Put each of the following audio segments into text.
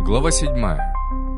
Глава 7.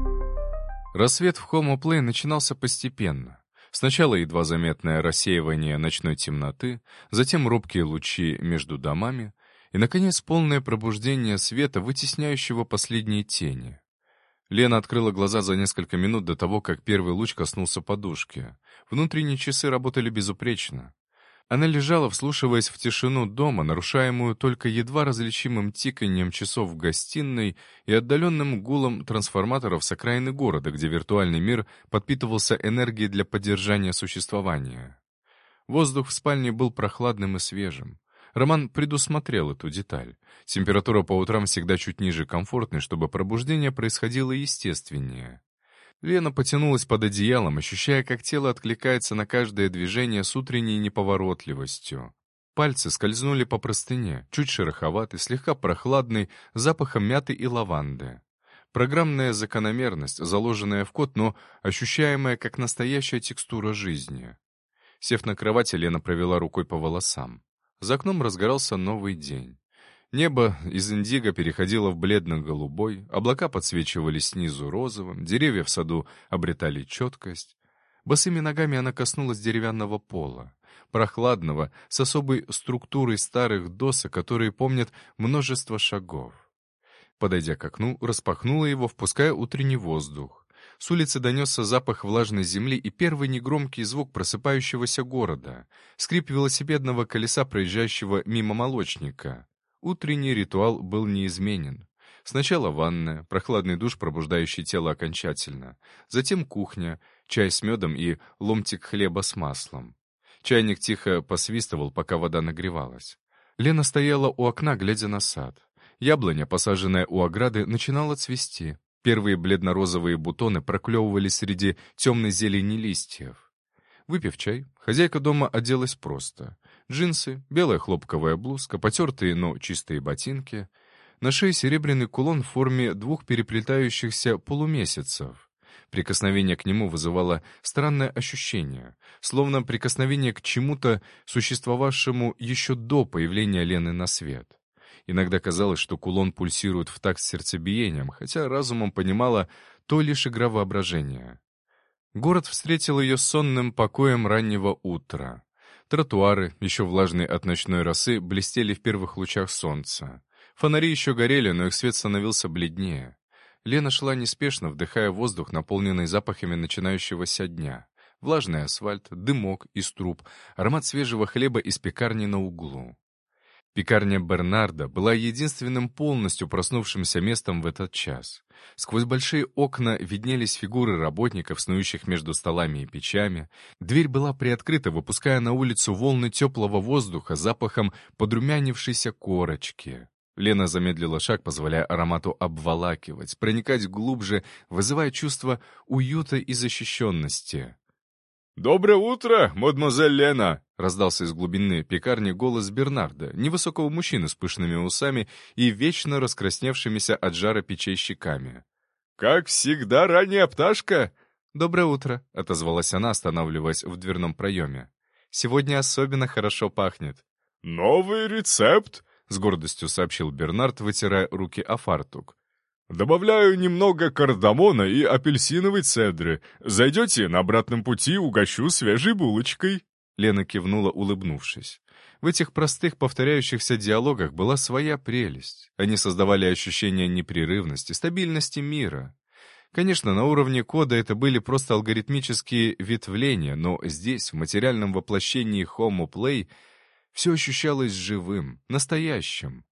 Рассвет в Хомо-Плей начинался постепенно. Сначала едва заметное рассеивание ночной темноты, затем робкие лучи между домами и, наконец, полное пробуждение света, вытесняющего последние тени. Лена открыла глаза за несколько минут до того, как первый луч коснулся подушки. Внутренние часы работали безупречно. Она лежала, вслушиваясь в тишину дома, нарушаемую только едва различимым тиканьем часов в гостиной и отдаленным гулом трансформаторов с окраины города, где виртуальный мир подпитывался энергией для поддержания существования. Воздух в спальне был прохладным и свежим. Роман предусмотрел эту деталь. Температура по утрам всегда чуть ниже комфортной, чтобы пробуждение происходило естественнее. Лена потянулась под одеялом, ощущая, как тело откликается на каждое движение с утренней неповоротливостью. Пальцы скользнули по простыне, чуть шероховатый, слегка прохладный, запахом мяты и лаванды. Программная закономерность, заложенная в код, но ощущаемая как настоящая текстура жизни. Сев на кровати, Лена провела рукой по волосам. За окном разгорался новый день. Небо из индиго переходило в бледно-голубой, облака подсвечивались снизу розовым, деревья в саду обретали четкость. Босыми ногами она коснулась деревянного пола, прохладного, с особой структурой старых досок, которые помнят множество шагов. Подойдя к окну, распахнула его, впуская утренний воздух. С улицы донесся запах влажной земли и первый негромкий звук просыпающегося города — скрип велосипедного колеса, проезжающего мимо молочника. Утренний ритуал был неизменен. Сначала ванная, прохладный душ, пробуждающий тело окончательно. Затем кухня, чай с медом и ломтик хлеба с маслом. Чайник тихо посвистывал, пока вода нагревалась. Лена стояла у окна, глядя на сад. Яблоня, посаженная у ограды, начинала цвести. Первые бледно-розовые бутоны проклевывались среди темной зелени листьев. Выпив чай, хозяйка дома оделась просто. Джинсы, белая хлопковая блузка, потертые, но чистые ботинки. На шее серебряный кулон в форме двух переплетающихся полумесяцев. Прикосновение к нему вызывало странное ощущение, словно прикосновение к чему-то, существовавшему еще до появления Лены на свет. Иногда казалось, что кулон пульсирует в такт с сердцебиением, хотя разумом понимала, то лишь игра воображения. Город встретил ее сонным покоем раннего утра. Тротуары, еще влажные от ночной росы, блестели в первых лучах солнца. Фонари еще горели, но их свет становился бледнее. Лена шла неспешно, вдыхая воздух, наполненный запахами начинающегося дня. Влажный асфальт, дымок из труб, аромат свежего хлеба из пекарни на углу. Пекарня Бернарда была единственным полностью проснувшимся местом в этот час. Сквозь большие окна виднелись фигуры работников, снующих между столами и печами. Дверь была приоткрыта, выпуская на улицу волны теплого воздуха с запахом подрумянившейся корочки. Лена замедлила шаг, позволяя аромату обволакивать, проникать глубже, вызывая чувство уюта и защищенности. «Доброе утро, мадемуазель Лена!» — раздался из глубины пекарни голос Бернарда, невысокого мужчины с пышными усами и вечно раскрасневшимися от жара печей щеками. «Как всегда, ранняя пташка!» «Доброе утро!» — отозвалась она, останавливаясь в дверном проеме. «Сегодня особенно хорошо пахнет». «Новый рецепт!» — с гордостью сообщил Бернард, вытирая руки о фартук. «Добавляю немного кардамона и апельсиновой цедры. Зайдете, на обратном пути угощу свежей булочкой». Лена кивнула, улыбнувшись. В этих простых повторяющихся диалогах была своя прелесть. Они создавали ощущение непрерывности, стабильности мира. Конечно, на уровне кода это были просто алгоритмические ветвления, но здесь, в материальном воплощении Homo-Play, все ощущалось живым, настоящим.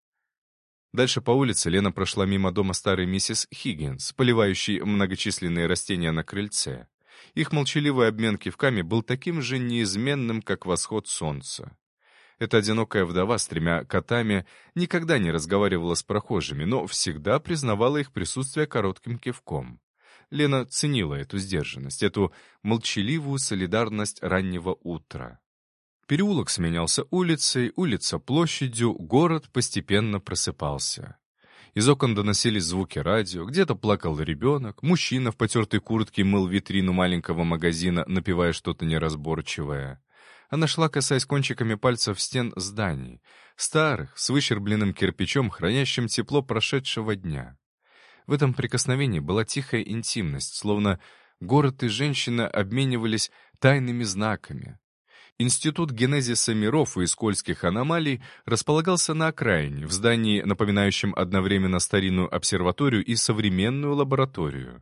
Дальше по улице Лена прошла мимо дома старой миссис Хиггинс, поливающей многочисленные растения на крыльце. Их молчаливый обмен кивками был таким же неизменным, как восход солнца. Эта одинокая вдова с 3 котами никогда не разговаривала с прохожими, но всегда признавала их присутствие коротким кивком. Лена ценила эту сдержанность, эту молчаливую солидарность раннего утра. Переулок сменялся улицей, улица площадью, город постепенно просыпался. Из окон доносились звуки радио, где-то плакал ребенок, мужчина в потертой куртке мыл витрину маленького магазина, напевая что-то неразборчивое. Она шла, касаясь кончиками пальцев стен зданий, старых, с выщербленным кирпичом, хранящим тепло прошедшего дня. В этом прикосновении была тихая интимность, словно город и женщина обменивались тайными знаками. Институт генезиса миров и скользких аномалий располагался на окраине, в здании, напоминающем одновременно старинную обсерваторию и современную лабораторию.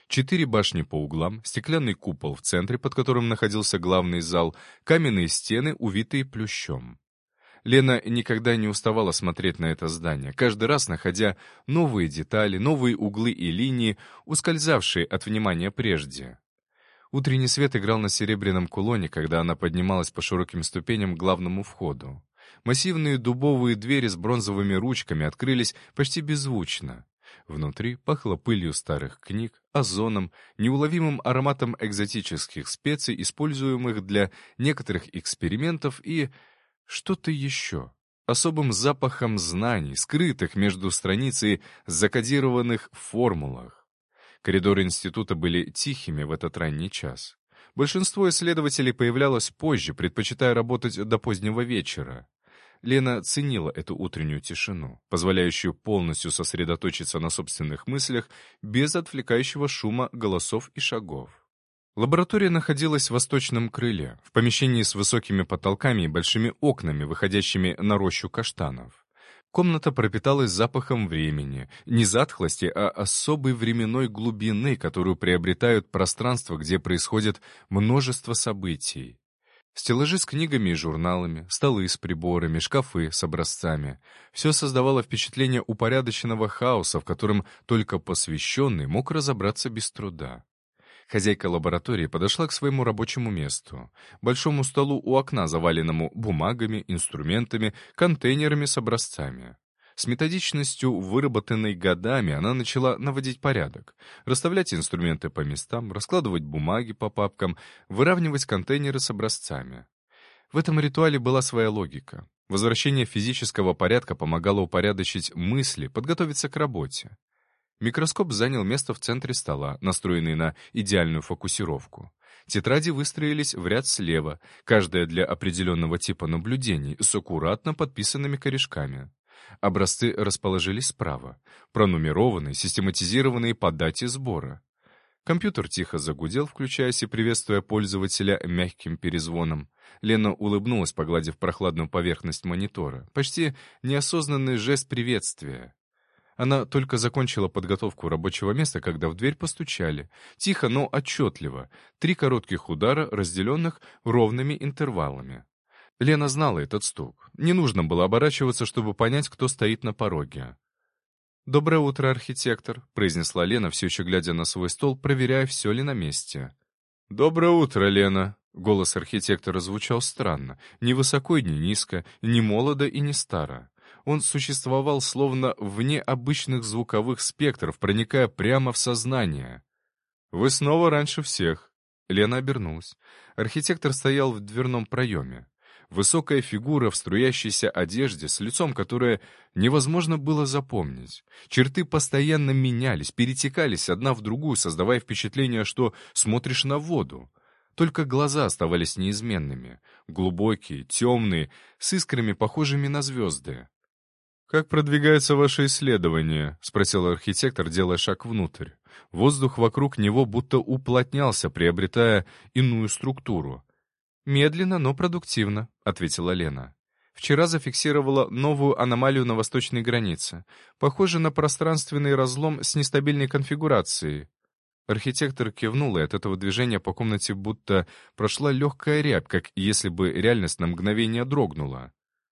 4 башни по углам, стеклянный купол в центре, под которым находился главный зал, каменные стены, увитые плющом. Лена никогда не уставала смотреть на это здание, каждый раз находя новые детали, новые углы и линии, ускользавшие от внимания прежде. Утренний свет играл на серебряном кулоне, когда она поднималась по широким ступеням к главному входу. Массивные дубовые двери с бронзовыми ручками открылись почти беззвучно. Внутри пахло пылью старых книг, озоном, неуловимым ароматом экзотических специй, используемых для некоторых экспериментов, и что-то еще. Особым запахом знаний, скрытых между страниц и закодированных в формулах. Коридоры института были тихими в этот ранний час. Большинство исследователей появлялось позже, предпочитая работать до позднего вечера. Лена ценила эту утреннюю тишину, позволяющую полностью сосредоточиться на собственных мыслях без отвлекающего шума голосов и шагов. Лаборатория находилась в восточном крыле, в помещении с высокими потолками и большими окнами, выходящими на рощу каштанов. Комната пропиталась запахом времени, не затхлости, а особой временной глубины, которую приобретают пространства, где происходит множество событий. Стеллажи с книгами и журналами, столы с приборами, шкафы с образцами. Все создавало впечатление упорядоченного хаоса, в котором только посвященный мог разобраться без труда. Хозяйка лаборатории подошла к своему рабочему месту, большому столу у окна, заваленному бумагами, инструментами, контейнерами с образцами. С методичностью, выработанной годами, она начала наводить порядок, расставлять инструменты по местам, раскладывать бумаги по папкам, выравнивать контейнеры с образцами. В этом ритуале была своя логика. Возвращение физического порядка помогало упорядочить мысли, подготовиться к работе. Микроскоп занял место в центре стола, настроенный на идеальную фокусировку. Тетради выстроились в ряд слева, каждая для определенного типа наблюдений, с аккуратно подписанными корешками. Образцы расположились справа, пронумерованные, систематизированные по дате сбора. Компьютер тихо загудел, включаясь и приветствуя пользователя мягким перезвоном. Лена улыбнулась, погладив прохладную поверхность монитора. Почти неосознанный жест приветствия. Она только закончила подготовку рабочего места, когда в дверь постучали. Тихо, но отчетливо. 3 коротких удара, разделенных ровными интервалами. Лена знала этот стук. Не нужно было оборачиваться, чтобы понять, кто стоит на пороге. «Доброе утро, архитектор», — произнесла Лена, все еще глядя на свой стол, проверяя, все ли на месте. «Доброе утро, Лена». Голос архитектора звучал странно. Ни высоко и ни низко, ни молодо и ни старо. Он существовал словно вне обычных звуковых спектров, проникая прямо в сознание. «Вы снова раньше всех». Лена обернулась. Архитектор стоял в дверном проеме. Высокая фигура в струящейся одежде, с лицом, которое невозможно было запомнить. Черты постоянно менялись, перетекались одна в другую, создавая впечатление, что смотришь на воду. Только глаза оставались неизменными, глубокие, темные, с искрами, похожими на звезды. «Как продвигается ваше исследование?» — спросил архитектор, делая шаг внутрь. Воздух вокруг него будто уплотнялся, приобретая иную структуру. «Медленно, но продуктивно», — ответила Лена. «Вчера зафиксировала новую аномалию на восточной границе. Похоже на пространственный разлом с нестабильной конфигурацией». Архитектор кивнул, и от этого движения по комнате будто прошла легкая рябь, как если бы реальность на мгновение дрогнула.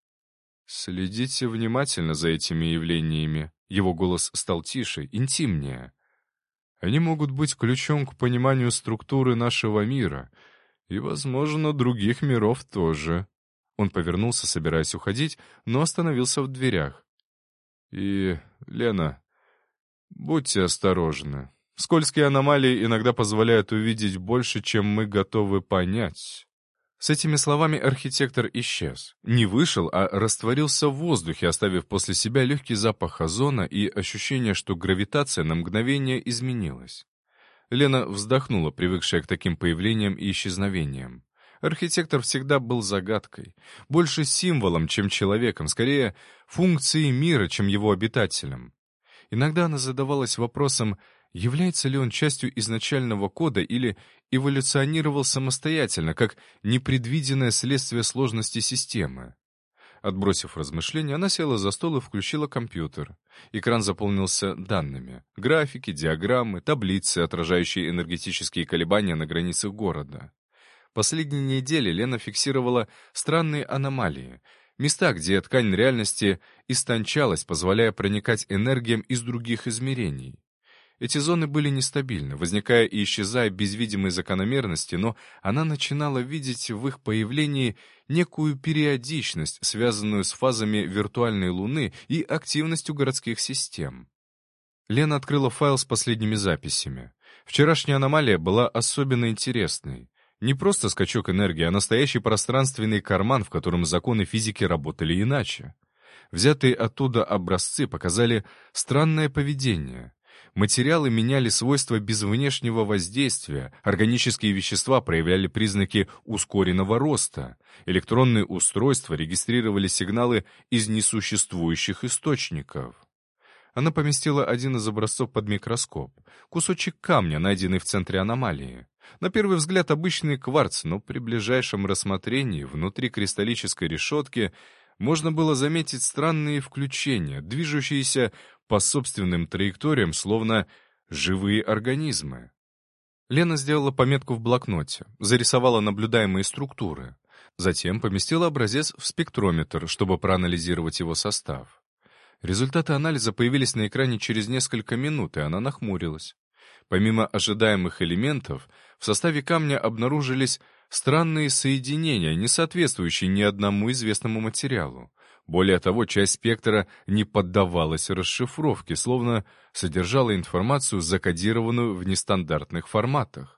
«Следите внимательно за этими явлениями». Его голос стал тише, интимнее. «Они могут быть ключом к пониманию структуры нашего мира и, возможно, других миров тоже». Он повернулся, собираясь уходить, но остановился в дверях. «И, Лена, будьте осторожны. Скользкие аномалии иногда позволяют увидеть больше, чем мы готовы понять». С этими словами архитектор исчез. Не вышел, а растворился в воздухе, оставив после себя легкий запах озона и ощущение, что гравитация на мгновение изменилась. Лена вздохнула, привыкшая к таким появлениям и исчезновениям. Архитектор всегда был загадкой, больше символом, чем человеком, скорее функцией мира, чем его обитателем. Иногда она задавалась вопросом, является ли он частью изначального кода или эволюционировал самостоятельно, как непредвиденное следствие сложности системы. Отбросив размышления, она села за стол и включила компьютер. Экран заполнился данными. Графики, диаграммы, таблицы, отражающие энергетические колебания на границах города. Последние недели Лена фиксировала странные аномалии. Места, где ткань реальности истончалась, позволяя проникать энергиям из других измерений. Эти зоны были нестабильны, возникая и исчезая без видимой закономерности, но она начинала видеть в их появлении некую периодичность, связанную с фазами виртуальной Луны и активностью городских систем. Лена открыла файл с последними записями. Вчерашняя аномалия была особенно интересной. Не просто скачок энергии, а настоящий пространственный карман, в котором законы физики работали иначе. Взятые оттуда образцы показали странное поведение. Материалы меняли свойства без внешнего воздействия, органические вещества проявляли признаки ускоренного роста, электронные устройства регистрировали сигналы из несуществующих источников. Она поместила один из образцов под микроскоп, кусочек камня, найденный в центре аномалии. На первый взгляд обычный кварц, но при ближайшем рассмотрении внутри кристаллической решетки можно было заметить странные включения, движущиеся по собственным траекториям, словно живые организмы. Лена сделала пометку в блокноте, зарисовала наблюдаемые структуры. Затем поместила образец в спектрометр, чтобы проанализировать его состав. Результаты анализа появились на экране через несколько минут, и она нахмурилась. Помимо ожидаемых элементов, в составе камня обнаружились странные соединения, не соответствующие ни одному известному материалу. Более того, часть спектра не поддавалась расшифровке, словно содержала информацию, закодированную в нестандартных форматах.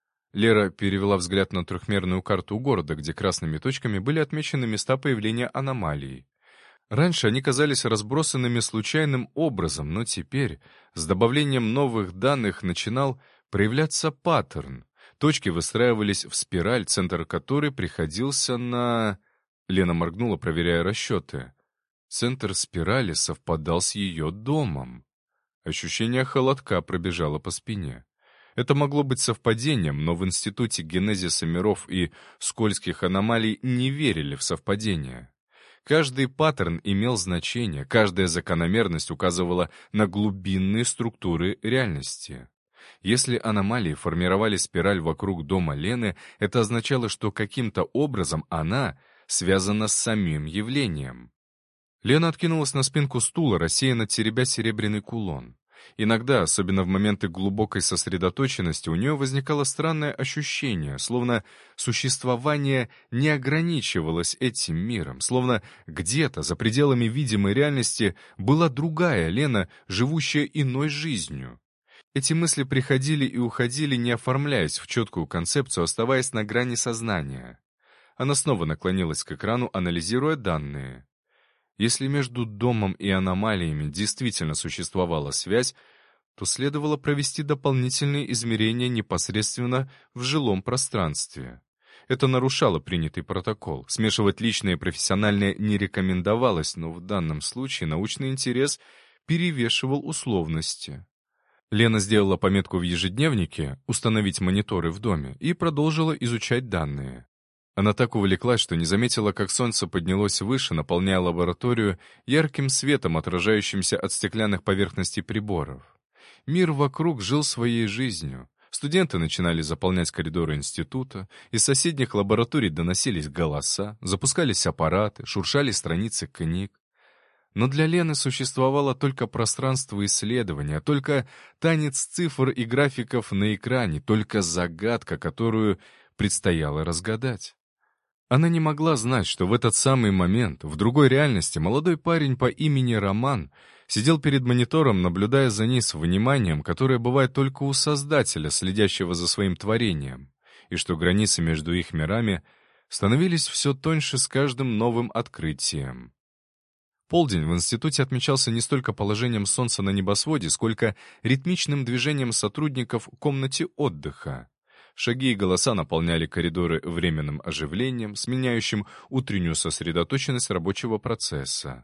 Лера перевела взгляд на трехмерную карту города, где красными точками были отмечены места появления аномалий. Раньше они казались разбросанными случайным образом, но теперь, с добавлением новых данных, начинал проявляться паттерн. Точки выстраивались в спираль, центр которой приходился на... Лена моргнула, проверяя расчеты. Центр спирали совпадал с ее домом. Ощущение холодка пробежало по спине. Это могло быть совпадением, но в Институте генезиса миров и скользких аномалий не верили в совпадения. Каждый паттерн имел значение, каждая закономерность указывала на глубинные структуры реальности. Если аномалии формировали спираль вокруг дома Лены, это означало, что каким-то образом она связана с самим явлением. Лена откинулась на спинку стула, рассеянно теребя серебряный кулон. Иногда, особенно в моменты глубокой сосредоточенности, у нее возникало странное ощущение, словно существование не ограничивалось этим миром, словно где-то, за пределами видимой реальности, была другая Лена, живущая иной жизнью. Эти мысли приходили и уходили, не оформляясь в четкую концепцию, оставаясь на грани сознания. Она снова наклонилась к экрану, анализируя данные. Если между домом и аномалиями действительно существовала связь, то следовало провести дополнительные измерения непосредственно в жилом пространстве. Это нарушало принятый протокол. Смешивать личное и профессиональное не рекомендовалось, но в данном случае научный интерес перевешивал условности. Лена сделала пометку в ежедневнике «Установить мониторы в доме» и продолжила изучать данные. Она так увлеклась, что не заметила, как солнце поднялось выше, наполняя лабораторию ярким светом, отражающимся от стеклянных поверхностей приборов. Мир вокруг жил своей жизнью. Студенты начинали заполнять коридоры института, из соседних лабораторий доносились голоса, запускались аппараты, шуршали страницы книг. Но для Лены существовало только пространство исследования, только танец цифр и графиков на экране, только загадка, которую предстояло разгадать. Она не могла знать, что в этот самый момент, в другой реальности, молодой парень по имени Роман сидел перед монитором, наблюдая за ней с вниманием, которое бывает только у Создателя, следящего за своим творением, и что границы между их мирами становились все тоньше с каждым новым открытием. Полдень в институте отмечался не столько положением солнца на небосводе, сколько ритмичным движением сотрудников в комнате отдыха. Шаги и голоса наполняли коридоры временным оживлением, сменяющим утреннюю сосредоточенность рабочего процесса.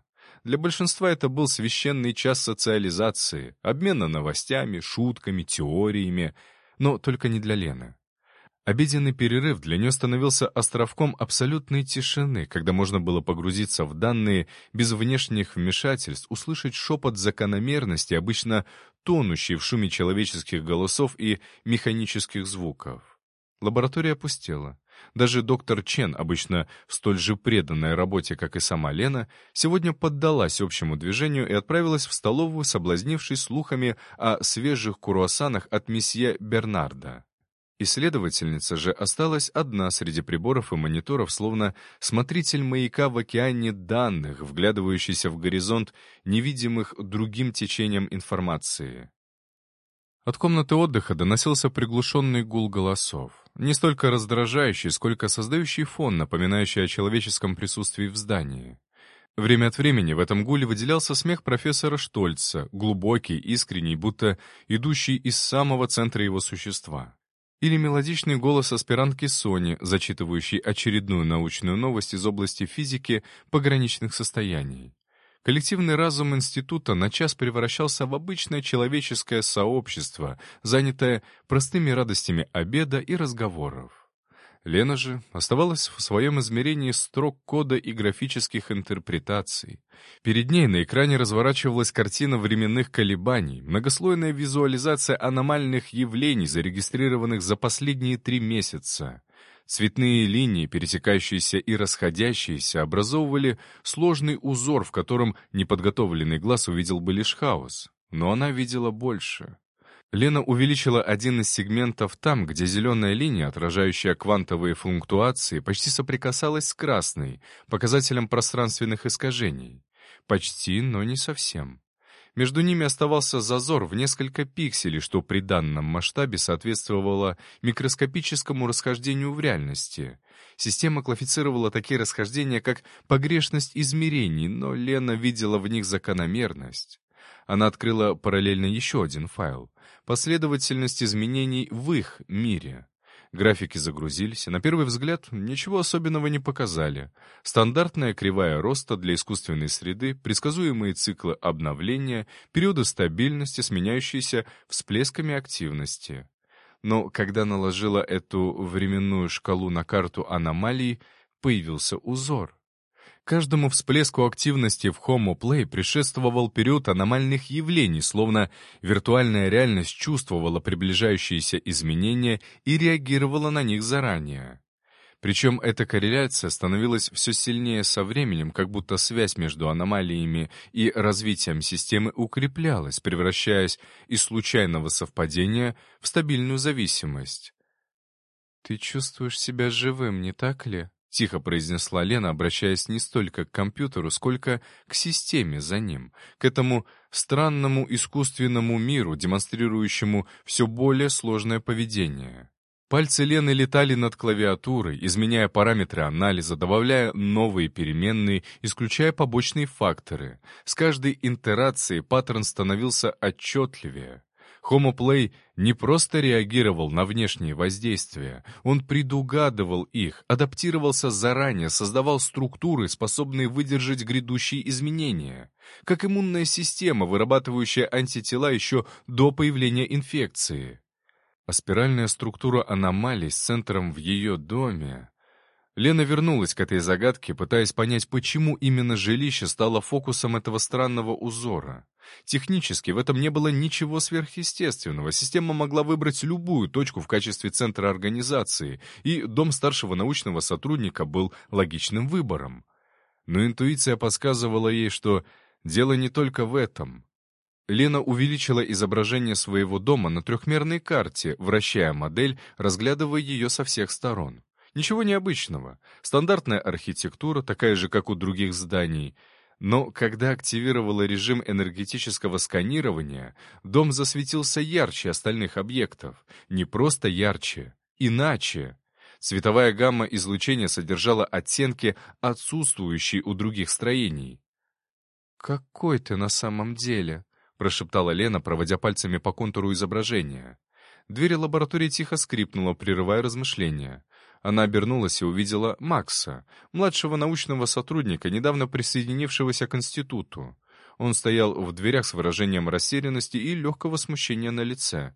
Для большинства это был священный час социализации, обмена новостями, шутками, теориями, но только не для Лены. Обеденный перерыв для нее становился островком абсолютной тишины, когда можно было погрузиться в данные без внешних вмешательств, услышать шепот закономерности, обычно тонущий в шуме человеческих голосов и механических звуков. Лаборатория опустела. Даже доктор Чен, обычно в столь же преданной работе, как и сама Лена, сегодня поддалась общему движению и отправилась в столовую, соблазнившись слухами о свежих круассанах от месье Бернарда. Исследовательница же осталась одна среди приборов и мониторов, словно смотритель маяка в океане данных, вглядывающийся в горизонт невидимых другим течением информации. От комнаты отдыха доносился приглушенный гул голосов, не столько раздражающий, сколько создающий фон, напоминающий о человеческом присутствии в здании. Время от времени в этом гуле выделялся смех профессора Штольца, глубокий, искренний, будто идущий из самого центра его существа. Или мелодичный голос аспирантки Сони, зачитывающий очередную научную новость из области физики пограничных состояний. Коллективный разум института на час превращался в обычное человеческое сообщество, занятое простыми радостями обеда и разговоров. Лена же оставалась в своем измерении строк кода и графических интерпретаций. Перед ней на экране разворачивалась картина временных колебаний, многослойная визуализация аномальных явлений, зарегистрированных за последние 3 месяца. Цветные линии, пересекающиеся и расходящиеся, образовывали сложный узор, в котором неподготовленный глаз увидел бы лишь хаос. Но она видела больше. Лена увеличила один из сегментов там, где зеленая линия, отражающая квантовые флуктуации, почти соприкасалась с красной, показателем пространственных искажений. Почти, но не совсем. Между ними оставался зазор в несколько пикселей, что при данном масштабе соответствовало микроскопическому расхождению в реальности. Система классифицировала такие расхождения как погрешность измерений, но Лена видела в них закономерность. Она открыла параллельно еще один файл — последовательность изменений в их мире. Графики загрузились, и на первый взгляд ничего особенного не показали. Стандартная кривая роста для искусственной среды, предсказуемые циклы обновления, периоды стабильности, сменяющиеся всплесками активности. Но когда наложила эту временную шкалу на карту аномалий, появился узор. Каждому всплеску активности в Homo Play предшествовал период аномальных явлений, словно виртуальная реальность чувствовала приближающиеся изменения и реагировала на них заранее. Причем эта корреляция становилась все сильнее со временем, как будто связь между аномалиями и развитием системы укреплялась, превращаясь из случайного совпадения в стабильную зависимость. «Ты чувствуешь себя живым, не так ли?» — тихо произнесла Лена, обращаясь не столько к компьютеру, сколько к системе за ним, к этому странному искусственному миру, демонстрирующему все более сложное поведение. Пальцы Лены летали над клавиатурой, изменяя параметры анализа, добавляя новые переменные, исключая побочные факторы. С каждой итерацией паттерн становился отчетливее. Homo Play не просто реагировал на внешние воздействия, он предугадывал их, адаптировался заранее, создавал структуры, способные выдержать грядущие изменения, как иммунная система, вырабатывающая антитела еще до появления инфекции. А спиральная структура аномалий с центром в ее доме... Лена вернулась к этой загадке, пытаясь понять, почему именно жилище стало фокусом этого странного узора. Технически в этом не было ничего сверхъестественного. Система могла выбрать любую точку в качестве центра организации, и дом старшего научного сотрудника был логичным выбором. Но интуиция подсказывала ей, что дело не только в этом. Лена увеличила изображение своего дома на трехмерной карте, вращая модель, разглядывая ее со всех сторон. Ничего необычного. Стандартная архитектура, такая же, как у других зданий. Но когда активировала режим энергетического сканирования, дом засветился ярче остальных объектов. Не просто ярче, иначе. Цветовая гамма излучения содержала оттенки, отсутствующие у других строений. «Какой ты на самом деле?» — прошептала Лена, проводя пальцами по контуру изображения. Дверь лаборатории тихо скрипнула, прерывая размышления. Она обернулась и увидела Макса, младшего научного сотрудника, недавно присоединившегося к институту. Он стоял в дверях с выражением растерянности и легкого смущения на лице.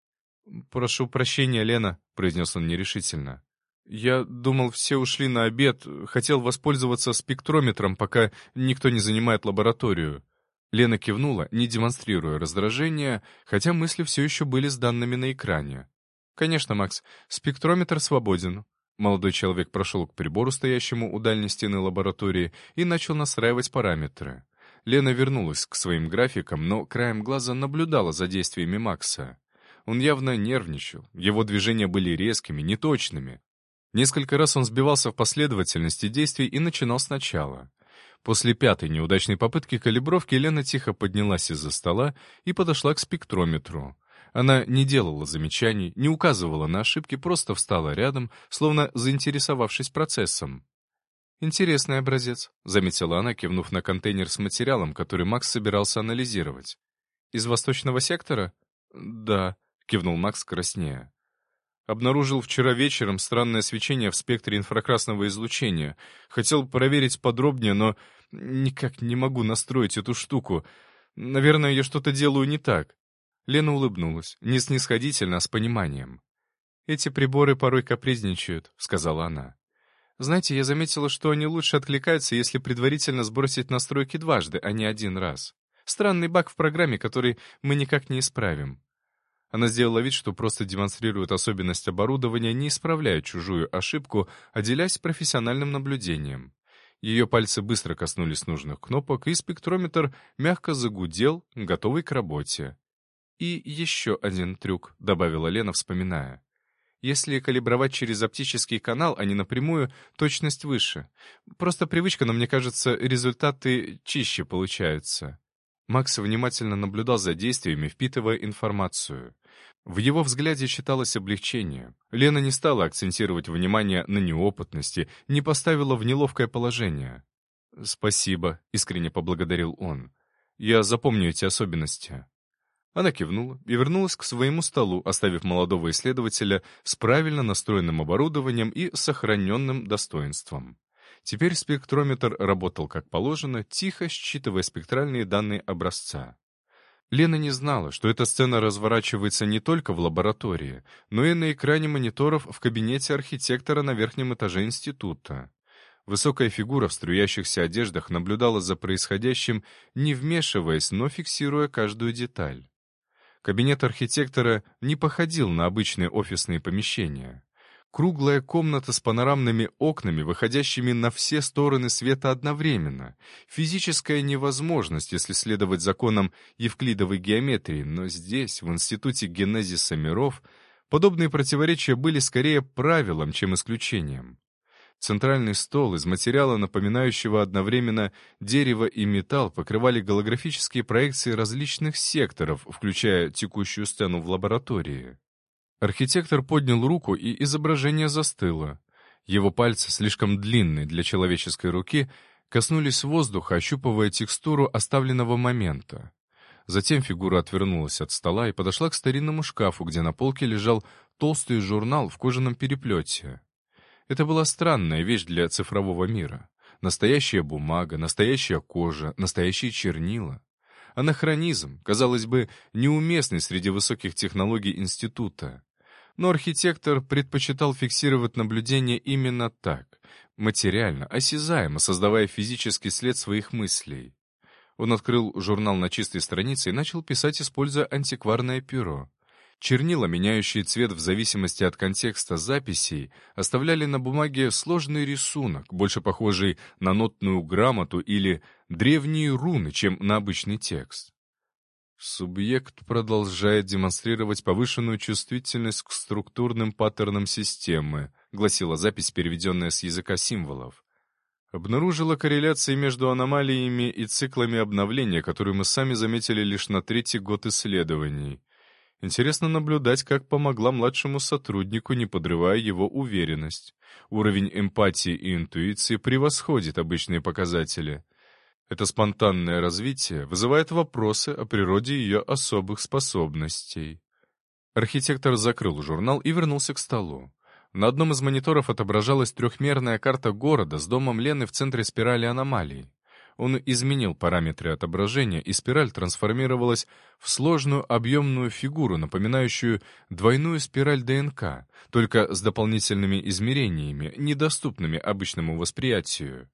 «Прошу прощения, Лена», — произнес он нерешительно. «Я думал, все ушли на обед, хотел воспользоваться спектрометром, пока никто не занимает лабораторию». Лена кивнула, не демонстрируя раздражения, хотя мысли все еще были с данными на экране. «Конечно, Макс, спектрометр свободен». Молодой человек прошел к прибору, стоящему у дальней стены лаборатории, и начал настраивать параметры. Лена вернулась к своим графикам, но краем глаза наблюдала за действиями Макса. Он явно нервничал, его движения были резкими, неточными. Несколько раз он сбивался в последовательности действий и начинал сначала. После пятой неудачной попытки калибровки Лена тихо поднялась из-за стола и подошла к спектрометру. Она не делала замечаний, не указывала на ошибки, просто встала рядом, словно заинтересовавшись процессом. «Интересный образец», — заметила она, кивнув на контейнер с материалом, который Макс собирался анализировать. «Из восточного сектора?» «Да», — кивнул Макс краснея. «Обнаружил вчера вечером странное свечение в спектре инфракрасного излучения. Хотел проверить подробнее, но никак не могу настроить эту штуку. Наверное, я что-то делаю не так». Лена улыбнулась, не снисходительно, а с пониманием. «Эти приборы порой капризничают», — сказала она. «Знаете, я заметила, что они лучше откликаются, если предварительно сбросить настройки дважды, а не один раз. Странный баг в программе, который мы никак не исправим». Она сделала вид, что просто демонстрирует особенность оборудования, не исправляя чужую ошибку, а делясь профессиональным наблюдением. Ее пальцы быстро коснулись нужных кнопок, и спектрометр мягко загудел, готовый к работе. «И еще один трюк», — добавила Лена, вспоминая. «Если калибровать через оптический канал, а не напрямую, точность выше. Просто привычка, но мне кажется, результаты чище получаются». Макс внимательно наблюдал за действиями, впитывая информацию. В его взгляде читалось облегчение. Лена не стала акцентировать внимание на неопытности, не поставила в неловкое положение. «Спасибо», — искренне поблагодарил он. «Я запомню эти особенности». Она кивнула и вернулась к своему столу, оставив молодого исследователя с правильно настроенным оборудованием и сохраненным достоинством. Теперь спектрометр работал как положено, тихо считывая спектральные данные образца. Лена не знала, что эта сцена разворачивается не только в лаборатории, но и на экране мониторов в кабинете архитектора на верхнем этаже института. Высокая фигура в струящихся одеждах наблюдала за происходящим, не вмешиваясь, но фиксируя каждую деталь. Кабинет архитектора не походил на обычные офисные помещения. Круглая комната с панорамными окнами, выходящими на все стороны света одновременно. Физическая невозможность, если следовать законам евклидовой геометрии, но здесь, в Институте генезиса миров, подобные противоречия были скорее правилом, чем исключением. Центральный стол из материала, напоминающего одновременно дерево и металл, покрывали голографические проекции различных секторов, включая текущую сцену в лаборатории. Архитектор поднял руку, и изображение застыло. Его пальцы, слишком длинные для человеческой руки, коснулись воздуха, ощупывая текстуру оставленного момента. Затем фигура отвернулась от стола и подошла к старинному шкафу, где на полке лежал толстый журнал в кожаном переплете. Это была странная вещь для цифрового мира. Настоящая бумага, настоящая кожа, настоящие чернила. Анахронизм, казалось бы, неуместный среди высоких технологий института. Но архитектор предпочитал фиксировать наблюдения именно так, материально, осязаемо, создавая физический след своих мыслей. Он открыл журнал на чистой странице и начал писать, используя антикварное перо. Чернила, меняющие цвет в зависимости от контекста записей, оставляли на бумаге сложный рисунок, больше похожий на нотную грамоту или древние руны, чем на обычный текст. Субъект продолжает демонстрировать повышенную чувствительность к структурным паттернам системы, гласила запись, переведенная с языка символов. Обнаружила корреляции между аномалиями и циклами обновления, которые мы сами заметили лишь на третий год исследований. Интересно наблюдать, как помогла младшему сотруднику, не подрывая его уверенность. Уровень эмпатии и интуиции превосходит обычные показатели. Это спонтанное развитие вызывает вопросы о природе ее особых способностей. Архитектор закрыл журнал и вернулся к столу. На одном из мониторов отображалась трехмерная карта города с домом Лены в центре спирали аномалий. Он изменил параметры отображения, и спираль трансформировалась в сложную объемную фигуру, напоминающую двойную спираль ДНК, только с дополнительными измерениями, недоступными обычному восприятию.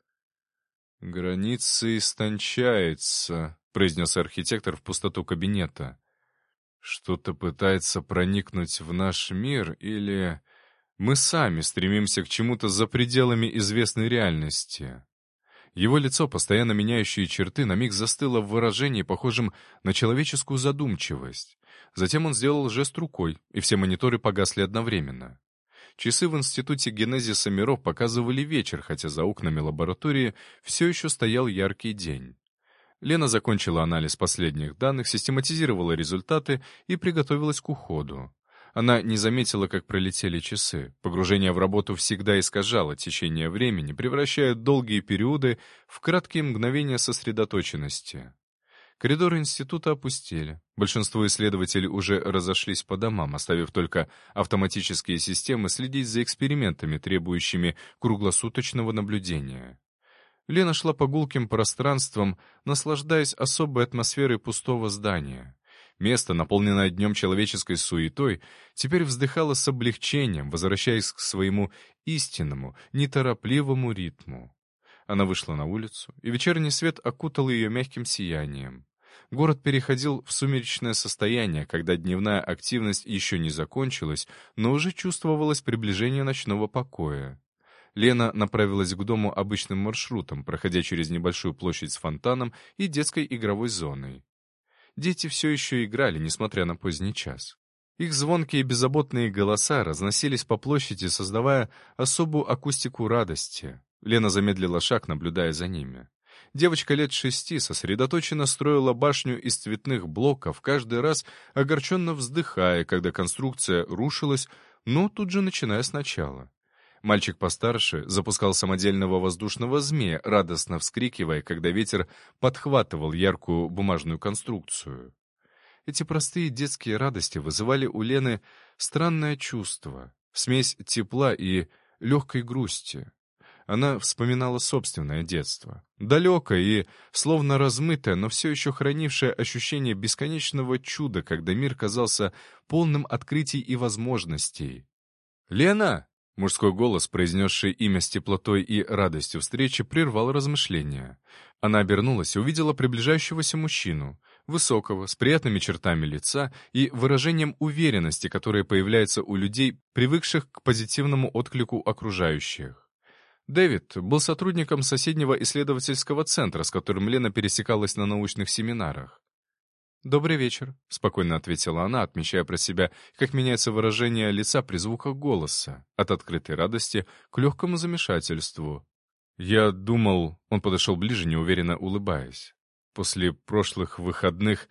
«Граница истончается», — произнес архитектор в пустоту кабинета. «Что-то пытается проникнуть в наш мир, или мы сами стремимся к чему-то за пределами известной реальности?» Его лицо, постоянно меняющие черты, на миг застыло в выражении, похожем на человеческую задумчивость. Затем он сделал жест рукой, и все мониторы погасли одновременно. Часы в Институте генезиса миров показывали вечер, хотя за окнами лаборатории все еще стоял яркий день. Лена закончила анализ последних данных, систематизировала результаты и приготовилась к уходу. Она не заметила, как пролетели часы. Погружение в работу всегда искажало течение времени, превращая долгие периоды в краткие мгновения сосредоточенности. Коридоры института опустели. Большинство исследователей уже разошлись по домам, оставив только автоматические системы следить за экспериментами, требующими круглосуточного наблюдения. Лена шла по гулким пространствам, наслаждаясь особой атмосферой пустого здания. Место, наполненное днем человеческой суетой, теперь вздыхало с облегчением, возвращаясь к своему истинному, неторопливому ритму. Она вышла на улицу, и вечерний свет окутал ее мягким сиянием. Город переходил в сумеречное состояние, когда дневная активность еще не закончилась, но уже чувствовалось приближение ночного покоя. Лена направилась к дому обычным маршрутом, проходя через небольшую площадь с фонтаном и детской игровой зоной. Дети все еще играли, несмотря на поздний час. Их звонкие беззаботные голоса разносились по площади, создавая особую акустику радости. Лена замедлила шаг, наблюдая за ними. Девочка лет 6 сосредоточенно строила башню из цветных блоков, каждый раз огорченно вздыхая, когда конструкция рушилась, но тут же начиная сначала. Мальчик постарше запускал самодельного воздушного змея, радостно вскрикивая, когда ветер подхватывал яркую бумажную конструкцию. Эти простые детские радости вызывали у Лены странное чувство, смесь тепла и легкой грусти. Она вспоминала собственное детство, далекое и словно размытое, но все еще хранившее ощущение бесконечного чуда, когда мир казался полным открытий и возможностей. «Лена!» Мужской голос, произнесший имя с теплотой и радостью встречи, прервал размышления. Она обернулась и увидела приближающегося мужчину, высокого, с приятными чертами лица и выражением уверенности, которое появляется у людей, привыкших к позитивному отклику окружающих. Дэвид был сотрудником соседнего исследовательского центра, с которым Лена пересекалась на научных семинарах. «Добрый вечер», — спокойно ответила она, отмечая про себя, как меняется выражение лица при звуках голоса, от открытой радости к легкому замешательству. «Я думал...» — он подошел ближе, неуверенно улыбаясь. «После прошлых выходных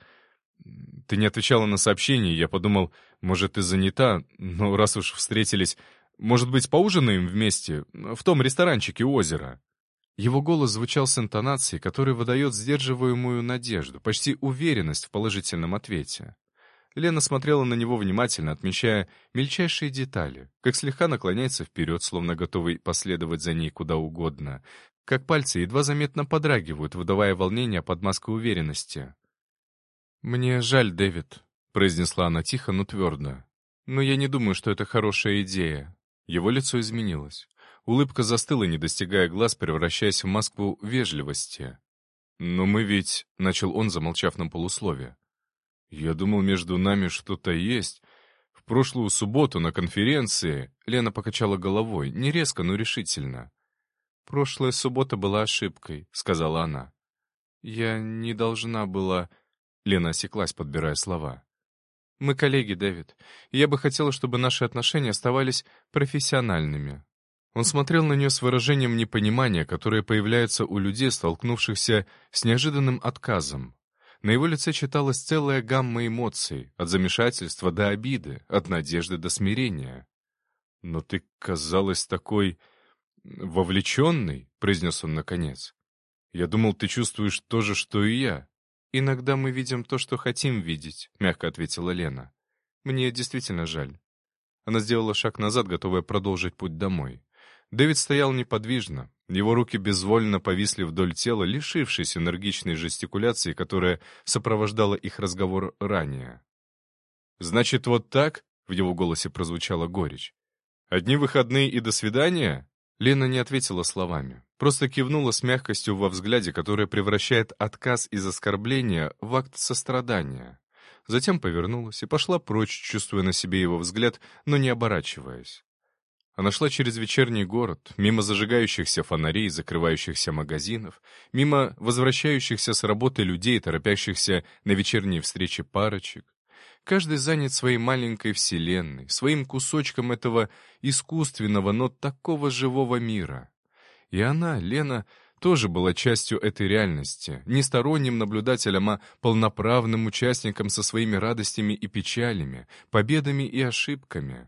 ты не отвечала на сообщения, я подумал, может, ты занята, но раз уж встретились, может быть, поужинаем вместе в том ресторанчике у озера?» Его голос звучал с интонацией, которая выдает сдерживаемую надежду, почти уверенность в положительном ответе. Лена смотрела на него внимательно, отмечая мельчайшие детали, как слегка наклоняется вперед, словно готовый последовать за ней куда угодно, как пальцы едва заметно подрагивают, выдавая волнение под маской уверенности. «Мне жаль, Дэвид», — произнесла она тихо, но твердо. «Но я не думаю, что это хорошая идея». Его лицо изменилось. Улыбка застыла, не достигая глаз, превращаясь в маску вежливости. «Но мы ведь...» — начал он, замолчав на полуслове. «Я думал, между нами что-то есть. В прошлую субботу на конференции...» Лена покачала головой, не резко, но решительно. «Прошлая суббота была ошибкой», — сказала она. «Я не должна была...» Лена осеклась, подбирая слова. «Мы коллеги, Дэвид, и я бы хотела, чтобы наши отношения оставались профессиональными». Он смотрел на нее с выражением непонимания, которое появляется у людей, столкнувшихся с неожиданным отказом. На его лице читалась целая гамма эмоций, от замешательства до обиды, от надежды до смирения. «Но ты казалась такой... вовлеченной», — произнес он наконец. «Я думал, ты чувствуешь то же, что и я». «Иногда мы видим то, что хотим видеть», — мягко ответила Лена. «Мне действительно жаль». Она сделала шаг назад, готовая продолжить путь домой. Дэвид стоял неподвижно. Его руки безвольно повисли вдоль тела, лишившись энергичной жестикуляции, которая сопровождала их разговор ранее. «Значит, вот так?» — в его голосе прозвучала горечь. «Одни выходные и до свидания?» Лена не ответила словами, просто кивнула с мягкостью во взгляде, которая превращает отказ из оскорбления в акт сострадания. Затем повернулась и пошла прочь, чувствуя на себе его взгляд, но не оборачиваясь. Она шла через вечерний город, мимо зажигающихся фонарей, закрывающихся магазинов, мимо возвращающихся с работы людей, торопящихся на вечерние встречи парочек. Каждый занят своей маленькой вселенной, своим кусочком этого искусственного, но такого живого мира. И она, Лена, тоже была частью этой реальности, не сторонним наблюдателем, а полноправным участником со своими радостями и печалями, победами и ошибками.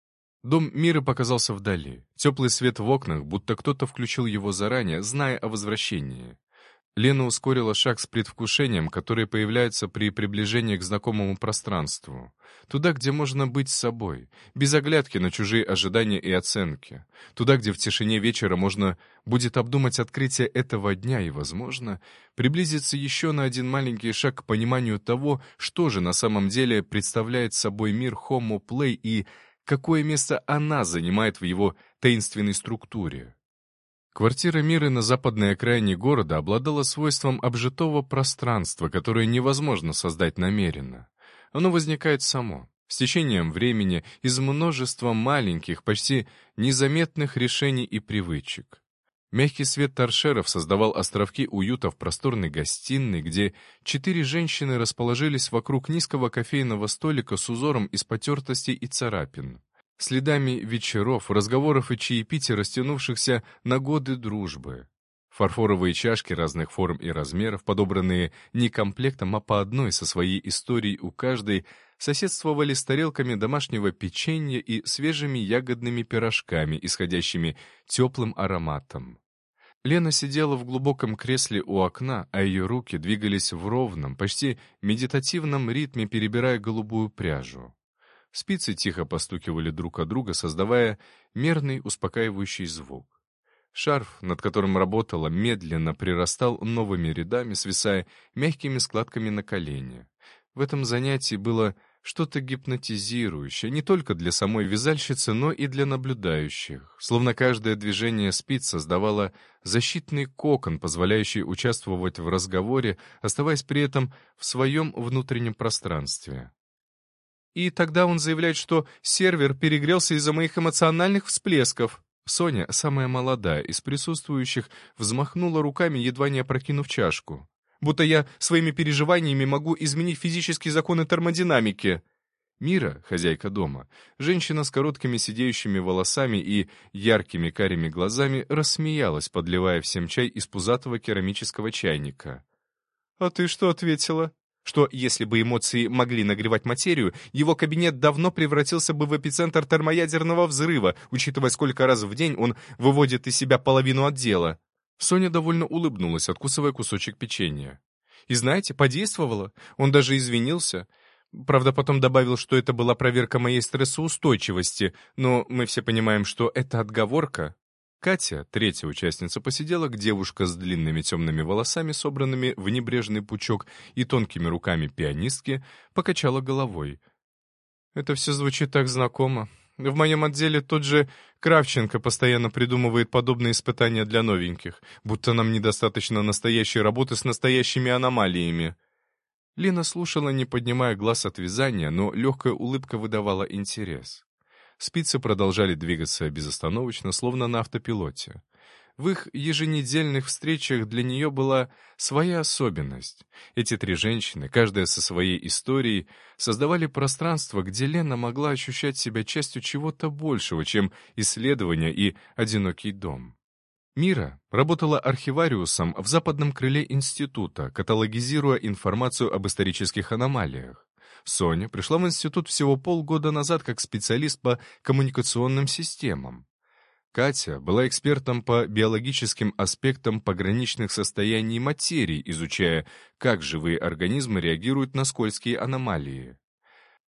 Дом Миры показался вдали. Теплый свет в окнах, будто кто-то включил его заранее, зная о возвращении. Лена ускорила шаг с предвкушением, которое появляется при приближении к знакомому пространству. Туда, где можно быть собой, без оглядки на чужие ожидания и оценки. Туда, где в тишине вечера можно будет обдумать открытие этого дня и, возможно, приблизиться еще на один маленький шаг к пониманию того, что же на самом деле представляет собой мир Homo Play и какое место она занимает в его таинственной структуре. Квартира Миры на западной окраине города обладала свойством обжитого пространства, которое невозможно создать намеренно. Оно возникает само, с течением времени, из множества маленьких, почти незаметных решений и привычек. Мягкий свет торшеров создавал островки уюта в просторной гостиной, где 4 женщины расположились вокруг низкого кофейного столика с узором из потертостей и царапин. Следами вечеров, разговоров и чаепитий, растянувшихся на годы дружбы. Фарфоровые чашки разных форм и размеров, подобранные не комплектом, а по одной со своей историей у каждой, соседствовали с тарелками домашнего печенья и свежими ягодными пирожками, исходящими теплым ароматом. Лена сидела в глубоком кресле у окна, а ее руки двигались в ровном, почти медитативном ритме, перебирая голубую пряжу. Спицы тихо постукивали друг о друга, создавая мерный успокаивающий звук. Шарф, над которым работала, медленно прирастал новыми рядами, свисая мягкими складками на колени. В этом занятии было что-то гипнотизирующее не только для самой вязальщицы, но и для наблюдающих, словно каждое движение спиц создавало защитный кокон, позволяющий участвовать в разговоре, оставаясь при этом в своем внутреннем пространстве. И тогда он заявляет, что сервер перегрелся из-за моих эмоциональных всплесков. Соня, самая молодая из присутствующих, взмахнула руками, едва не опрокинув чашку. Будто я своими переживаниями могу изменить физические законы термодинамики. Мира, хозяйка дома, женщина с короткими сидеющими волосами и яркими карими глазами, рассмеялась, подливая всем чай из пузатого керамического чайника. «А ты что ответила?» Что, если бы эмоции могли нагревать материю, его кабинет давно превратился бы в эпицентр термоядерного взрыва, учитывая, сколько раз в день он выводит из себя половину отдела. Соня довольно улыбнулась, откусывая кусочек печенья. И знаете, подействовало. Он даже извинился. Правда, потом добавил, что это была проверка моей стрессоустойчивости, но мы все понимаем, что это отговорка. Катя, третья участница посиделок, девушка с длинными темными волосами, собранными в небрежный пучок, и тонкими руками пианистки, покачала головой. «Это все звучит так знакомо. В моем отделе тот же Кравченко постоянно придумывает подобные испытания для новеньких, будто нам недостаточно настоящей работы с настоящими аномалиями». Лена слушала, не поднимая глаз от вязания, но легкая улыбка выдавала интерес. Спицы продолжали двигаться безостановочно, словно на автопилоте. В их еженедельных встречах для нее была своя особенность. Эти 3 женщины, каждая со своей историей, создавали пространство, где Лена могла ощущать себя частью чего-то большего, чем исследование и одинокий дом. Мира работала архивариусом в западном крыле института, каталогизируя информацию об исторических аномалиях. Соня пришла в институт всего полгода назад как специалист по коммуникационным системам. Катя была экспертом по биологическим аспектам пограничных состояний материи, изучая, как живые организмы реагируют на скользкие аномалии.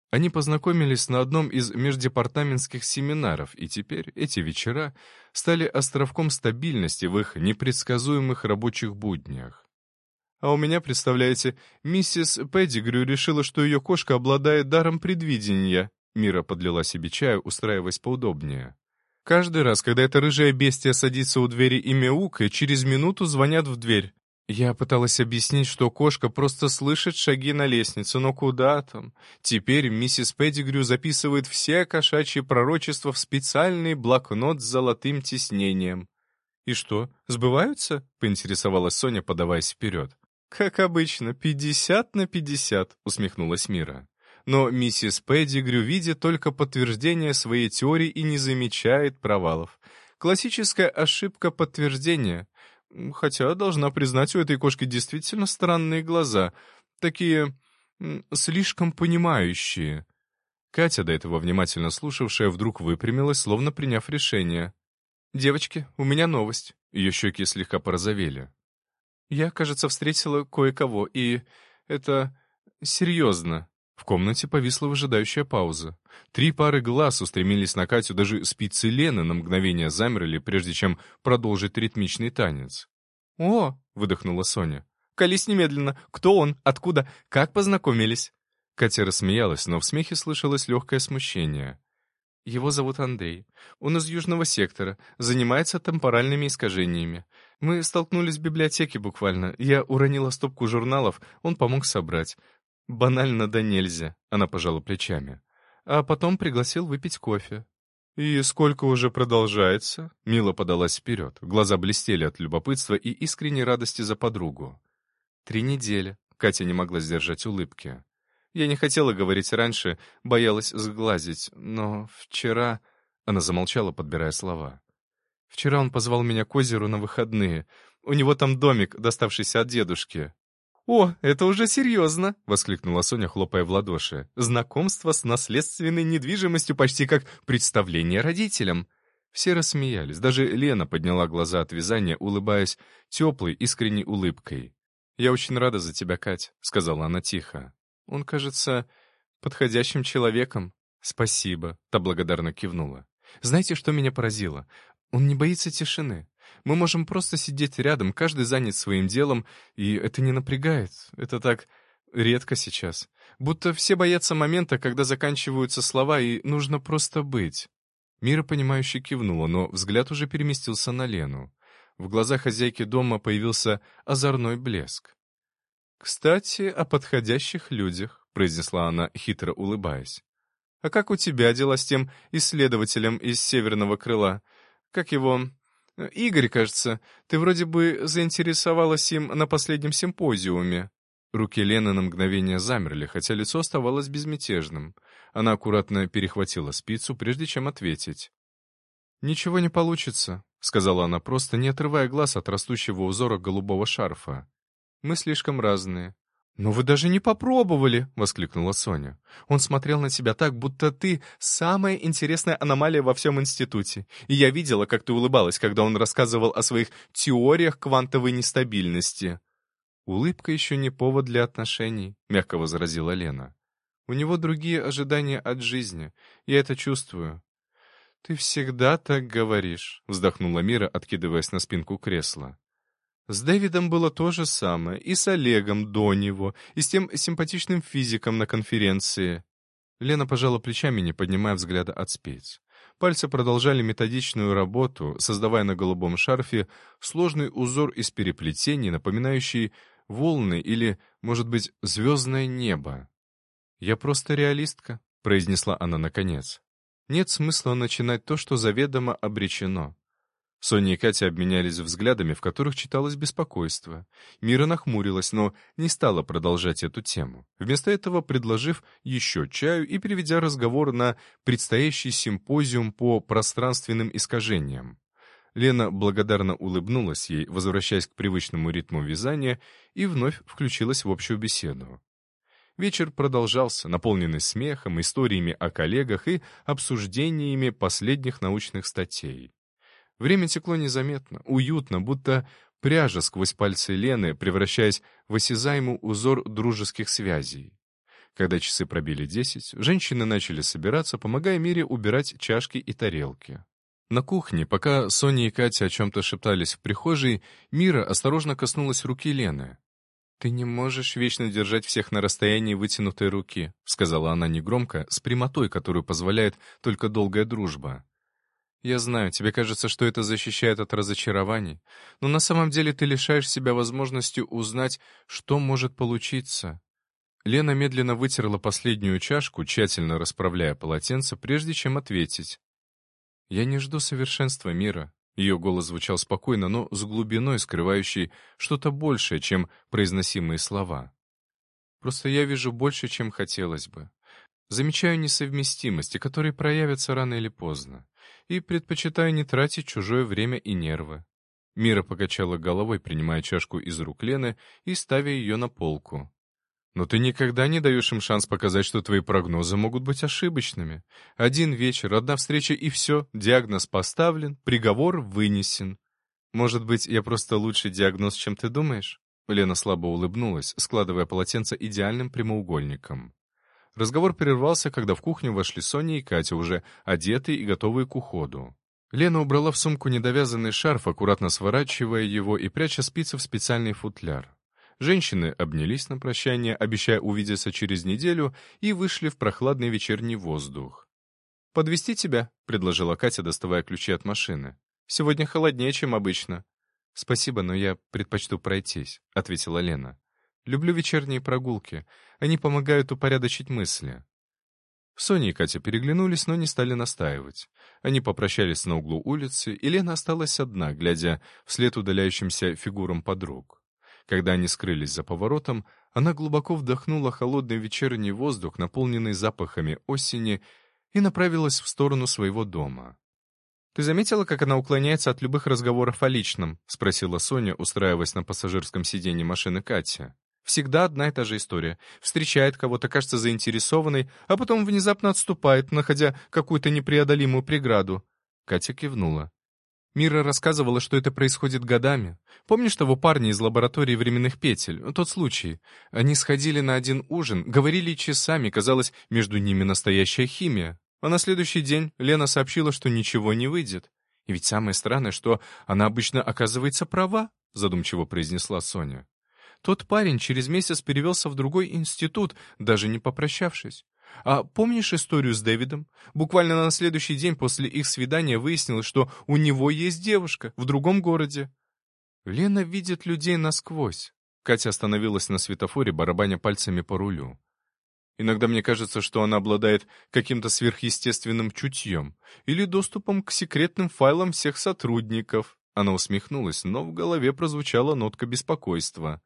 Они познакомились на одном из междепартаментских семинаров, и теперь эти вечера стали островком стабильности в их непредсказуемых рабочих буднях. «А у меня, представляете, миссис Петтигрю решила, что ее кошка обладает даром предвидения». Мира подлила себе чаю, устраиваясь поудобнее. «Каждый раз, когда эта рыжая бестия садится у двери и мяукает, через минуту звонят в дверь. Я пыталась объяснить, что кошка просто слышит шаги на лестнице, но куда там? Теперь миссис Петтигрю записывает все кошачьи пророчества в специальный блокнот с золотым тиснением». «И что, сбываются?» — поинтересовалась Соня, подаваясь вперед. «Как обычно, 50/50», — усмехнулась Мира. Но миссис Петтигрю видит только подтверждение своей теории и не замечает провалов. Классическая ошибка подтверждения. Хотя, должна признать, у этой кошки действительно странные глаза. Такие слишком понимающие. Катя, до этого внимательно слушавшая, вдруг выпрямилась, словно приняв решение. «Девочки, у меня новость». Ее щеки слегка порозовели. «Я, кажется, встретила кое-кого, и это серьезно». В комнате повисла выжидающая пауза. 3 пары глаз устремились на Катю, даже спицы Лены на мгновение замерли, прежде чем продолжить ритмичный танец. «О!» — выдохнула Соня. «Колись немедленно! Кто он? Откуда? Как познакомились?» Катя рассмеялась, но в смехе слышалось легкое смущение. «Его зовут Андрей. Он из Южного сектора, занимается темпоральными искажениями. Мы столкнулись в библиотеке буквально. Я уронила стопку журналов, он помог собрать. Банально да нельзя», — она пожала плечами. А потом пригласил выпить кофе. «И сколько уже продолжается?» Мила подалась вперед. Глаза блестели от любопытства и искренней радости за подругу. 3 недели. Катя не могла сдержать улыбки. Я не хотела говорить раньше, боялась сглазить, но вчера... Она замолчала, подбирая слова. «Вчера он позвал меня к озеру на выходные. У него там домик, доставшийся от дедушки». «О, это уже серьезно!» — воскликнула Соня, хлопая в ладоши. «Знакомство с наследственной недвижимостью почти как представление родителям». Все рассмеялись. Даже Лена подняла глаза от вязания, улыбаясь теплой, искренней улыбкой. «Я очень рада за тебя, Кать», — сказала она тихо. «Он кажется подходящим человеком». «Спасибо», — та благодарно кивнула. «Знаете, что меня поразило? Он не боится тишины. Мы можем просто сидеть рядом, каждый занят своим делом, и это не напрягает. Это так редко сейчас. Будто все боятся момента, когда заканчиваются слова, и нужно просто быть». Мира, понимающе кивнула, но взгляд уже переместился на Лену. В глазах хозяйки дома появился озорной блеск. «Кстати, о подходящих людях», — произнесла она, хитро улыбаясь. «А как у тебя дела с тем исследователем из Северного крыла? Как его... Игорь, кажется. Ты вроде бы заинтересовалась им на последнем симпозиуме». Руки Лены на мгновение замерли, хотя лицо оставалось безмятежным. Она аккуратно перехватила спицу, прежде чем ответить. «Ничего не получится», — сказала она просто, не отрывая глаз от растущего узора голубого шарфа. «Мы слишком разные». «Но вы даже не попробовали!» — воскликнула Соня. «Он смотрел на тебя так, будто ты самая интересная аномалия во всем институте. И я видела, как ты улыбалась, когда он рассказывал о своих теориях квантовой нестабильности». «Улыбка еще не повод для отношений», — мягко возразила Лена. «У него другие ожидания от жизни. Я это чувствую». «Ты всегда так говоришь», — вздохнула Мира, откидываясь на спинку кресла. «С Дэвидом было то же самое, и с Олегом до него, и с тем симпатичным физиком на конференции». Лена пожала плечами, не поднимая взгляда от спиц. Пальцы продолжали методичную работу, создавая на голубом шарфе сложный узор из переплетений, напоминающий волны или, может быть, звездное небо. «Я просто реалистка», — произнесла она наконец. «Нет смысла начинать то, что заведомо обречено». Соня и Катя обменялись взглядами, в которых читалось беспокойство. Мира нахмурилась, но не стала продолжать эту тему, вместо этого предложив еще чаю и переведя разговор на предстоящий симпозиум по пространственным искажениям. Лена благодарно улыбнулась ей, возвращаясь к привычному ритму вязания, и вновь включилась в общую беседу. Вечер продолжался, наполненный смехом, историями о коллегах и обсуждениями последних научных статей. Время текло незаметно, уютно, будто пряжа сквозь пальцы Лены, превращаясь в осязаемый узор дружеских связей. Когда часы пробили 10, женщины начали собираться, помогая Мире убирать чашки и тарелки. На кухне, пока Соня и Катя о чем-то шептались в прихожей, Мира осторожно коснулась руки Лены. «Ты не можешь вечно держать всех на расстоянии вытянутой руки», сказала она негромко, с прямотой, которую позволяет только долгая дружба. «Я знаю, тебе кажется, что это защищает от разочарований, но на самом деле ты лишаешь себя возможности узнать, что может получиться». Лена медленно вытерла последнюю чашку, тщательно расправляя полотенце, прежде чем ответить. «Я не жду совершенства мира». Ее голос звучал спокойно, но с глубиной, скрывающей что-то большее, чем произносимые слова. «Просто я вижу больше, чем хотелось бы. Замечаю несовместимости, которые проявятся рано или поздно, и предпочитаю не тратить чужое время и нервы». Мира покачала головой, принимая чашку из рук Лены и ставя ее на полку. «Но ты никогда не даешь им шанс показать, что твои прогнозы могут быть ошибочными. Один вечер, одна встреча и все, диагноз поставлен, приговор вынесен. Может быть, я просто лучший диагноз, чем ты думаешь?» Лена слабо улыбнулась, складывая полотенце идеальным прямоугольником. Разговор прервался, когда в кухню вошли Соня и Катя, уже одетые и готовые к уходу. Лена убрала в сумку недовязанный шарф, аккуратно сворачивая его и пряча спицы в специальный футляр. Женщины обнялись на прощание, обещая увидеться через неделю, и вышли в прохладный вечерний воздух. «Подвезти тебя?» — предложила Катя, доставая ключи от машины. «Сегодня холоднее, чем обычно». «Спасибо, но я предпочту пройтись», — ответила Лена. «Люблю вечерние прогулки. Они помогают упорядочить мысли». Соня и Катя переглянулись, но не стали настаивать. Они попрощались на углу улицы, и Лена осталась одна, глядя вслед удаляющимся фигурам подруг. Когда они скрылись за поворотом, она глубоко вдохнула холодный вечерний воздух, наполненный запахами осени, и направилась в сторону своего дома. «Ты заметила, как она уклоняется от любых разговоров о личном?» — спросила Соня, устраиваясь на пассажирском сиденье машины Кати. «Всегда одна и та же история. Встречает кого-то, кажется заинтересованной, а потом внезапно отступает, находя какую-то непреодолимую преграду». Катя кивнула. Мира рассказывала, что это происходит годами. Помнишь того парня из лаборатории временных петель? Тот случай. Они сходили на один ужин, говорили часами, казалось, между ними настоящая химия. А на следующий день Лена сообщила, что ничего не выйдет. И ведь самое странное, что она обычно оказывается права, задумчиво произнесла Соня. Тот парень через месяц перевелся в другой институт, даже не попрощавшись. А помнишь историю с Дэвидом? Буквально на следующий день после их свидания выяснилось, что у него есть девушка в другом городе. Лена видит людей насквозь. Катя остановилась на светофоре, барабаня пальцами по рулю. Иногда мне кажется, что она обладает каким-то сверхъестественным чутьем или доступом к секретным файлам всех сотрудников. Она усмехнулась, но в голове прозвучала нотка беспокойства.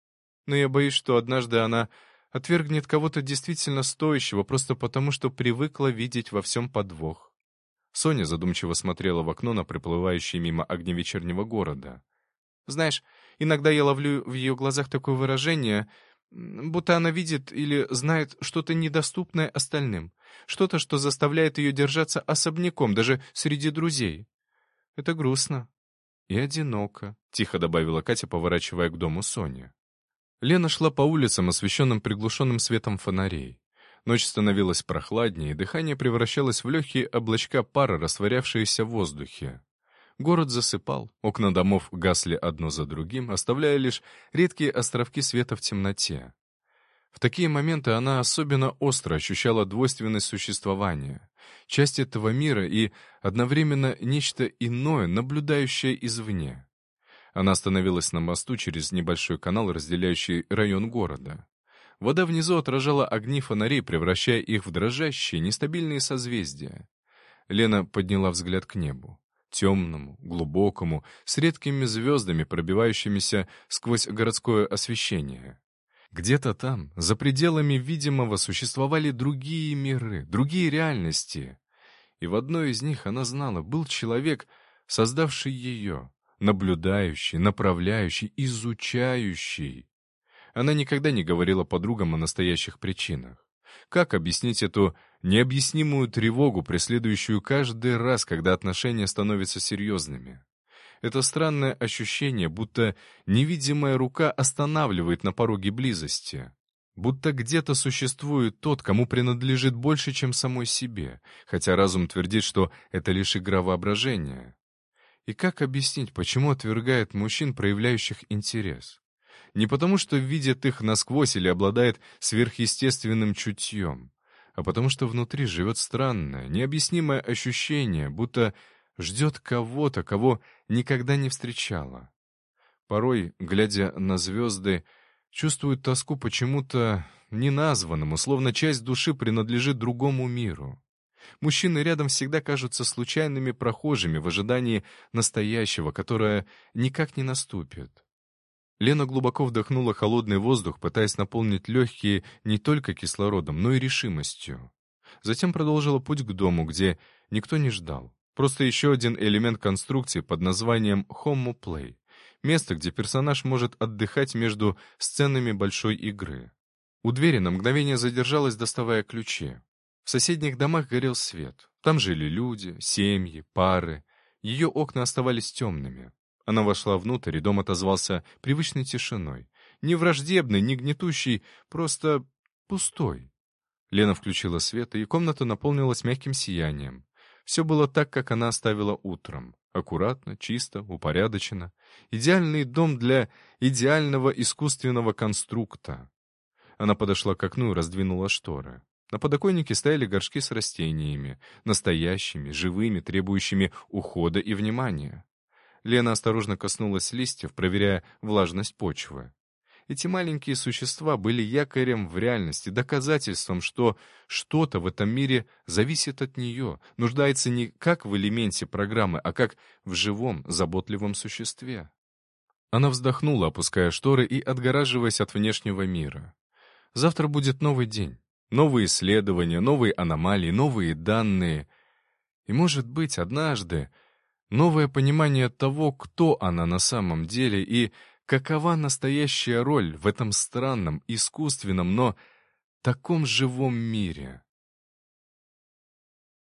Но я боюсь, что однажды она отвергнет кого-то действительно стоящего, просто потому, что привыкла видеть во всем подвох. Соня задумчиво смотрела в окно на приплывающие мимо огни вечернего города. Знаешь, иногда я ловлю в ее глазах такое выражение, будто она видит или знает что-то недоступное остальным, что-то, что заставляет ее держаться особняком, даже среди друзей. Это грустно и одиноко, — тихо добавила Катя, поворачивая к дому Сони. Лена шла по улицам, освещенным приглушенным светом фонарей. Ночь становилась прохладнее, и дыхание превращалось в легкие облачка пара, растворявшиеся в воздухе. Город засыпал, окна домов гасли одно за другим, оставляя лишь редкие островки света в темноте. В такие моменты она особенно остро ощущала двойственность существования, часть этого мира и одновременно нечто иное, наблюдающее извне. Она остановилась на мосту через небольшой канал, разделяющий район города. Вода внизу отражала огни фонарей, превращая их в дрожащие, нестабильные созвездия. Лена подняла взгляд к небу. Темному, глубокому, с редкими звездами, пробивающимися сквозь городское освещение. Где-то там, за пределами видимого, существовали другие миры, другие реальности. И в одной из них, она знала, был человек, создавший ее, наблюдающий, направляющий, изучающий. Она никогда не говорила подругам о настоящих причинах. Как объяснить эту необъяснимую тревогу, преследующую каждый раз, когда отношения становятся серьезными? Это странное ощущение, будто невидимая рука останавливает на пороге близости. Будто где-то существует тот, кому принадлежит больше, чем самой себе, хотя разум твердит, что это лишь игра воображения. И как объяснить, почему отвергает мужчин, проявляющих интерес? Не потому, что видит их насквозь или обладает сверхъестественным чутьем, а потому что внутри живет странное, необъяснимое ощущение, будто ждет кого-то, кого никогда не встречала. Порой, глядя на звезды, чувствует тоску почему-то неназванному, словно часть души принадлежит другому миру. Мужчины рядом всегда кажутся случайными прохожими в ожидании настоящего, которое никак не наступит. Лена глубоко вдохнула холодный воздух, пытаясь наполнить легкие не только кислородом, но и решимостью. Затем продолжила путь к дому, где никто не ждал. Просто еще один элемент конструкции под названием «Homo Play». Место, где персонаж может отдыхать между сценами большой игры. У двери на мгновение задержалась, доставая ключи. В соседних домах горел свет. Там жили люди, семьи, пары. Ее окна оставались темными. Она вошла внутрь, и дом отозвался привычной тишиной. Не враждебной, не гнетущей, просто пустой. Лена включила свет, и комната наполнилась мягким сиянием. Все было так, как она оставила утром. Аккуратно, чисто, упорядочено. Идеальный дом для идеального искусственного конструкта. Она подошла к окну и раздвинула шторы. На подоконнике стояли горшки с растениями, настоящими, живыми, требующими ухода и внимания. Лена осторожно коснулась листьев, проверяя влажность почвы. Эти маленькие существа были якорем в реальности, доказательством, что что-то в этом мире зависит от нее, нуждается не как в элементе программы, а как в живом, заботливом существе. Она вздохнула, опуская шторы и отгораживаясь от внешнего мира. Завтра будет новый день. Новые исследования, новые аномалии, новые данные. И, может быть, однажды новое понимание того, кто она на самом деле и какова настоящая роль в этом странном, искусственном, но таком живом мире.